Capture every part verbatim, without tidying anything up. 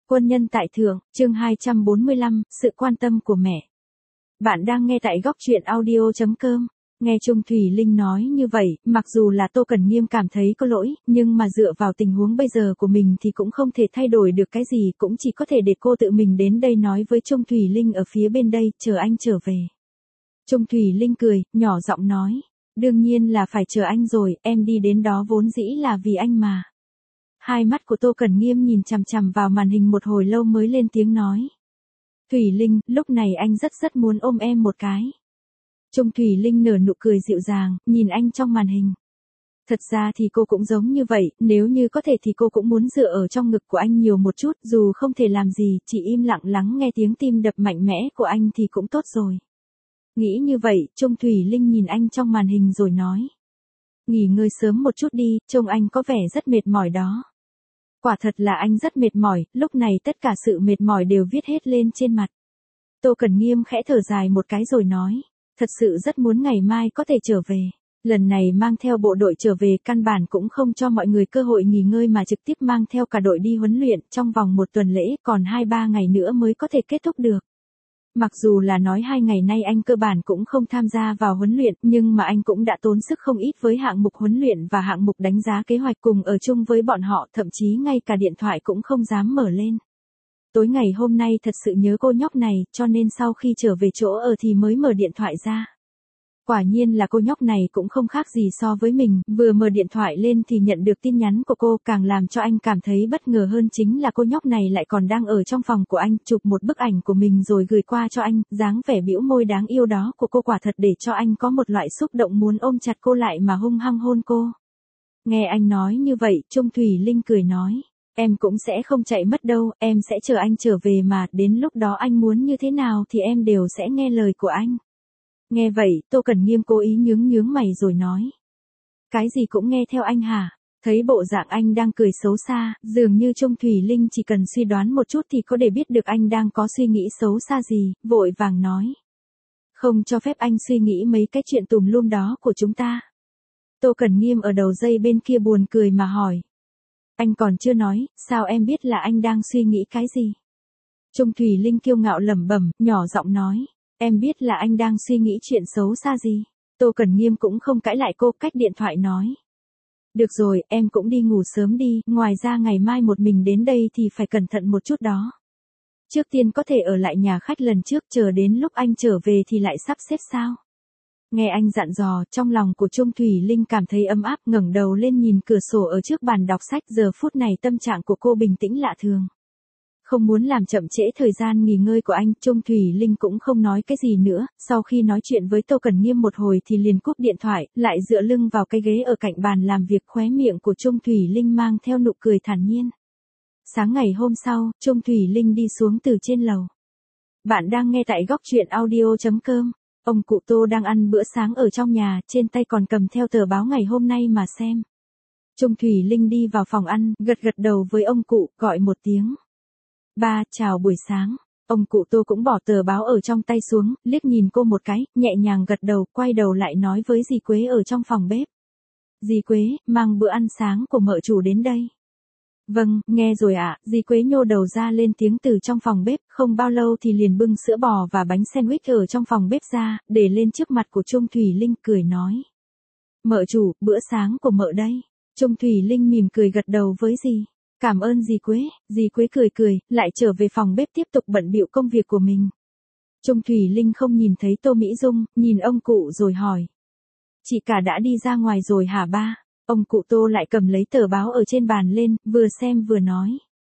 Quân nhân tại thượng, chương hai trăm bốn mươi lăm, sự quan tâm của mẹ. Bạn đang nghe tại góc truyện audio chấm com. Nghe Trung Thủy Linh nói như vậy, mặc dù là Tô Cẩn Nghiêm cảm thấy có lỗi, nhưng mà dựa vào tình huống bây giờ của mình thì cũng không thể thay đổi được cái gì, cũng chỉ có thể để cô tự mình đến đây nói với Trung Thủy Linh ở phía bên đây, chờ anh trở về. Trung Thủy Linh cười, nhỏ giọng nói, đương nhiên là phải chờ anh rồi, em đi đến đó vốn dĩ là vì anh mà. Hai mắt của Tô Cẩn Nghiêm nhìn chằm chằm vào màn hình một hồi lâu mới lên tiếng nói. Thủy Linh, lúc này anh rất rất muốn ôm em một cái. Trung Thủy Linh nở nụ cười dịu dàng, nhìn anh trong màn hình. Thật ra thì cô cũng giống như vậy, nếu như có thể thì cô cũng muốn dựa ở trong ngực của anh nhiều một chút, dù không thể làm gì, chỉ im lặng lắng nghe tiếng tim đập mạnh mẽ của anh thì cũng tốt rồi. Nghĩ như vậy, Trung Thủy Linh nhìn anh trong màn hình rồi nói. Nghỉ ngơi sớm một chút đi, trông anh có vẻ rất mệt mỏi đó. Quả thật là anh rất mệt mỏi, lúc này tất cả sự mệt mỏi đều viết hết lên trên mặt. Tô Cẩn Nghiêm khẽ thở dài một cái rồi nói, thật sự rất muốn ngày mai có thể trở về. Lần này mang theo bộ đội trở về căn bản cũng không cho mọi người cơ hội nghỉ ngơi mà trực tiếp mang theo cả đội đi huấn luyện trong vòng một tuần lễ, còn hai ba ngày nữa mới có thể kết thúc được. Mặc dù là nói hai ngày nay anh cơ bản cũng không tham gia vào huấn luyện, nhưng mà anh cũng đã tốn sức không ít với hạng mục huấn luyện và hạng mục đánh giá kế hoạch cùng ở chung với bọn họ, thậm chí ngay cả điện thoại cũng không dám mở lên. Tối ngày hôm nay thật sự nhớ cô nhóc này, cho nên sau khi trở về chỗ ở thì mới mở điện thoại ra. Quả nhiên là cô nhóc này cũng không khác gì so với mình, vừa mở điện thoại lên thì nhận được tin nhắn của cô, càng làm cho anh cảm thấy bất ngờ hơn chính là cô nhóc này lại còn đang ở trong phòng của anh, chụp một bức ảnh của mình rồi gửi qua cho anh, dáng vẻ bĩu môi đáng yêu đó của cô quả thật để cho anh có một loại xúc động muốn ôm chặt cô lại mà hung hăng hôn cô. Nghe anh nói như vậy, Trung Thủy Linh cười nói, em cũng sẽ không chạy mất đâu, em sẽ chờ anh trở về mà, đến lúc đó anh muốn như thế nào thì em đều sẽ nghe lời của anh. Nghe vậy, Tô Cẩn Nghiêm cố ý nhướng nhướng mày rồi nói. Cái gì cũng nghe theo anh hả? Thấy bộ dạng anh đang cười xấu xa, dường như Trung Thủy Linh chỉ cần suy đoán một chút thì có thể biết được anh đang có suy nghĩ xấu xa gì, vội vàng nói. Không cho phép anh suy nghĩ mấy cái chuyện tùm lum đó của chúng ta. Tô Cẩn Nghiêm ở đầu dây bên kia buồn cười mà hỏi. Anh còn chưa nói, sao em biết là anh đang suy nghĩ cái gì? Trung Thủy Linh kiêu ngạo lẩm bẩm, nhỏ giọng nói. Em biết là anh đang suy nghĩ chuyện xấu xa gì. Tô Cẩn Nghiêm cũng không cãi lại cô, cách điện thoại nói. Được rồi, em cũng đi ngủ sớm đi, ngoài ra ngày mai một mình đến đây thì phải cẩn thận một chút đó. Trước tiên có thể ở lại nhà khách lần trước, chờ đến lúc anh trở về thì lại sắp xếp sao? Nghe anh dặn dò, trong lòng của Trung Thủy Linh cảm thấy ấm áp, ngẩng đầu lên nhìn cửa sổ ở trước bàn đọc sách, giờ phút này tâm trạng của cô bình tĩnh lạ thường. Không muốn làm chậm trễ thời gian nghỉ ngơi của anh, Trung Thủy Linh cũng không nói cái gì nữa, sau khi nói chuyện với Tô Cẩn Nghiêm một hồi thì liền cúp điện thoại, lại dựa lưng vào cái ghế ở cạnh bàn làm việc, khóe miệng của Trung Thủy Linh mang theo nụ cười thản nhiên. Sáng ngày hôm sau, Trung Thủy Linh đi xuống từ trên lầu. Bạn đang nghe tại góc truyện audio chấm com. Ông cụ Tô đang ăn bữa sáng ở trong nhà, trên tay còn cầm theo tờ báo ngày hôm nay mà xem. Trung Thủy Linh đi vào phòng ăn, gật gật đầu với ông cụ, gọi một tiếng. Ba, chào buổi sáng. Ông cụ Tô cũng bỏ tờ báo ở trong tay xuống, liếc nhìn cô một cái, nhẹ nhàng gật đầu, quay đầu lại nói với dì Quế ở trong phòng bếp. Dì Quế, mang bữa ăn sáng của mợ chủ đến đây. Vâng, nghe rồi ạ, à, dì Quế nhô đầu ra lên tiếng từ trong phòng bếp, không bao lâu thì liền bưng sữa bò và bánh sandwich ở trong phòng bếp ra, để lên trước mặt của Trung Thủy Linh, cười nói. Mợ chủ, bữa sáng của mợ đây. Trung Thủy Linh mỉm cười gật đầu với dì. Cảm ơn dì Quế, dì Quế cười cười, lại trở về phòng bếp tiếp tục bận bịu công việc của mình. Trung Thủy Linh không nhìn thấy Tô Mỹ Dung, nhìn ông cụ rồi hỏi. Chị cả đã đi ra ngoài rồi hả ba? Ông cụ Tô lại cầm lấy tờ báo ở trên bàn lên, vừa xem vừa nói.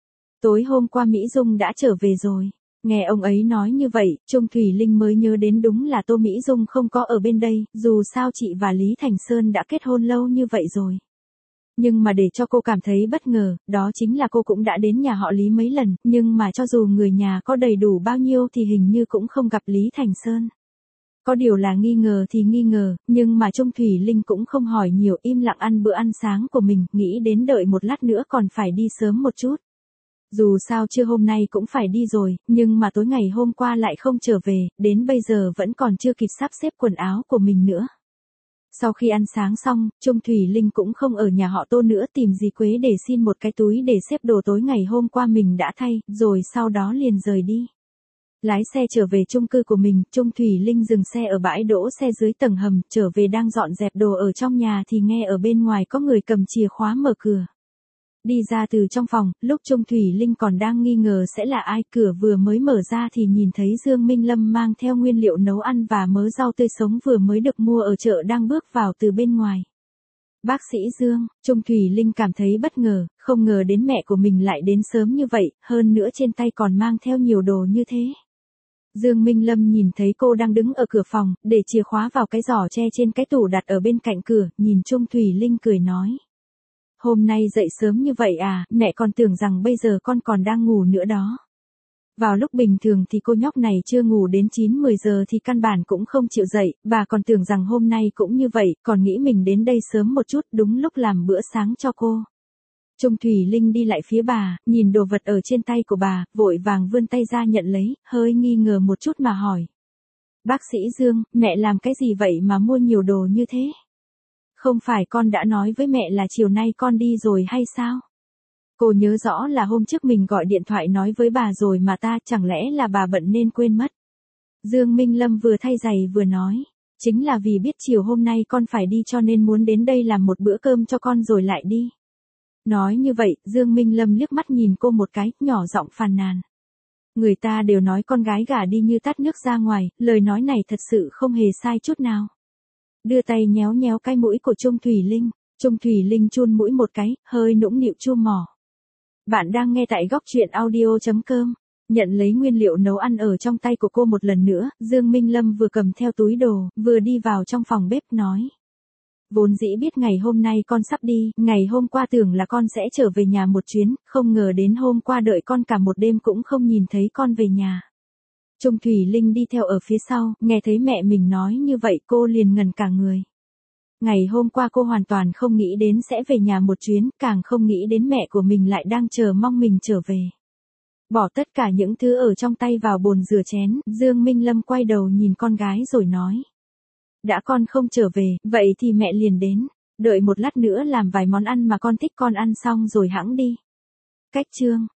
Tối hôm qua Mỹ Dung đã trở về rồi. Nghe ông ấy nói như vậy, Trung Thủy Linh mới nhớ đến đúng là Tô Mỹ Dung không có ở bên đây, dù sao chị và Lý Thành Sơn đã kết hôn lâu như vậy rồi. Nhưng mà để cho cô cảm thấy bất ngờ, đó chính là cô cũng đã đến nhà họ Lý mấy lần, nhưng mà cho dù người nhà có đầy đủ bao nhiêu thì hình như cũng không gặp Lý Thành Sơn. Có điều là nghi ngờ thì nghi ngờ, nhưng mà Trung Thủy Linh cũng không hỏi nhiều, im lặng ăn bữa ăn sáng của mình, nghĩ đến đợi một lát nữa còn phải đi sớm một chút. Dù sao trưa hôm nay cũng phải đi rồi, nhưng mà tối ngày hôm qua lại không trở về, đến bây giờ vẫn còn chưa kịp sắp xếp quần áo của mình nữa. Sau khi ăn sáng xong, Trung Thủy Linh cũng không ở nhà họ Tô nữa, tìm dì Quế để xin một cái túi để xếp đồ tối ngày hôm qua mình đã thay, rồi sau đó liền rời đi. Lái xe trở về chung cư của mình, Trung Thủy Linh dừng xe ở bãi đỗ xe dưới tầng hầm, trở về đang dọn dẹp đồ ở trong nhà thì nghe ở bên ngoài có người cầm chìa khóa mở cửa. Đi ra từ trong phòng, lúc Trung Thủy Linh còn đang nghi ngờ sẽ là ai, cửa vừa mới mở ra thì nhìn thấy Dương Minh Lâm mang theo nguyên liệu nấu ăn và mớ rau tươi sống vừa mới được mua ở chợ đang bước vào từ bên ngoài. Bác sĩ Dương, Trung Thủy Linh cảm thấy bất ngờ, không ngờ đến mẹ của mình lại đến sớm như vậy, hơn nữa trên tay còn mang theo nhiều đồ như thế. Dương Minh Lâm nhìn thấy cô đang đứng ở cửa phòng, để chìa khóa vào cái giỏ tre trên cái tủ đặt ở bên cạnh cửa, nhìn Trung Thủy Linh cười nói. Hôm nay dậy sớm như vậy à, mẹ còn tưởng rằng bây giờ con còn đang ngủ nữa đó. Vào lúc bình thường thì cô nhóc này chưa ngủ đến chín mười giờ thì căn bản cũng không chịu dậy, bà còn tưởng rằng hôm nay cũng như vậy, còn nghĩ mình đến đây sớm một chút đúng lúc làm bữa sáng cho cô. Trung Thủy Linh đi lại phía bà, nhìn đồ vật ở trên tay của bà, vội vàng vươn tay ra nhận lấy, hơi nghi ngờ một chút mà hỏi. Bác sĩ Dương, mẹ làm cái gì vậy mà mua nhiều đồ như thế? Không phải con đã nói với mẹ là chiều nay con đi rồi hay sao? Cô nhớ rõ là hôm trước mình gọi điện thoại nói với bà rồi mà ta, chẳng lẽ là bà bận nên quên mất? Dương Minh Lâm vừa thay giày vừa nói. Chính là vì biết chiều hôm nay con phải đi cho nên muốn đến đây làm một bữa cơm cho con rồi lại đi. Nói như vậy, Dương Minh Lâm liếc mắt nhìn cô một cái, nhỏ giọng phàn nàn. Người ta đều nói con gái gả đi như tát nước ra ngoài, lời nói này thật sự không hề sai chút nào. Đưa tay nhéo nhéo cái mũi của Trung Thủy Linh, Trung Thủy Linh chun mũi một cái, hơi nũng nịu chu mỏ. Bạn đang nghe tại góc truyện audio chấm com. Nhận lấy nguyên liệu nấu ăn ở trong tay của cô một lần nữa, Dương Minh Lâm vừa cầm theo túi đồ, vừa đi vào trong phòng bếp nói. Vốn dĩ biết ngày hôm nay con sắp đi, ngày hôm qua tưởng là con sẽ trở về nhà một chuyến, không ngờ đến hôm qua đợi con cả một đêm cũng không nhìn thấy con về nhà. Trung Thủy Linh đi theo ở phía sau, nghe thấy mẹ mình nói như vậy cô liền ngẩn cả người. Ngày hôm qua cô hoàn toàn không nghĩ đến sẽ về nhà một chuyến, càng không nghĩ đến mẹ của mình lại đang chờ mong mình trở về. Bỏ tất cả những thứ ở trong tay vào bồn rửa chén, Dương Minh Lâm quay đầu nhìn con gái rồi nói. Đã con không trở về, vậy thì mẹ liền đến, đợi một lát nữa làm vài món ăn mà con thích con ăn xong rồi hẵng đi. Cách chương.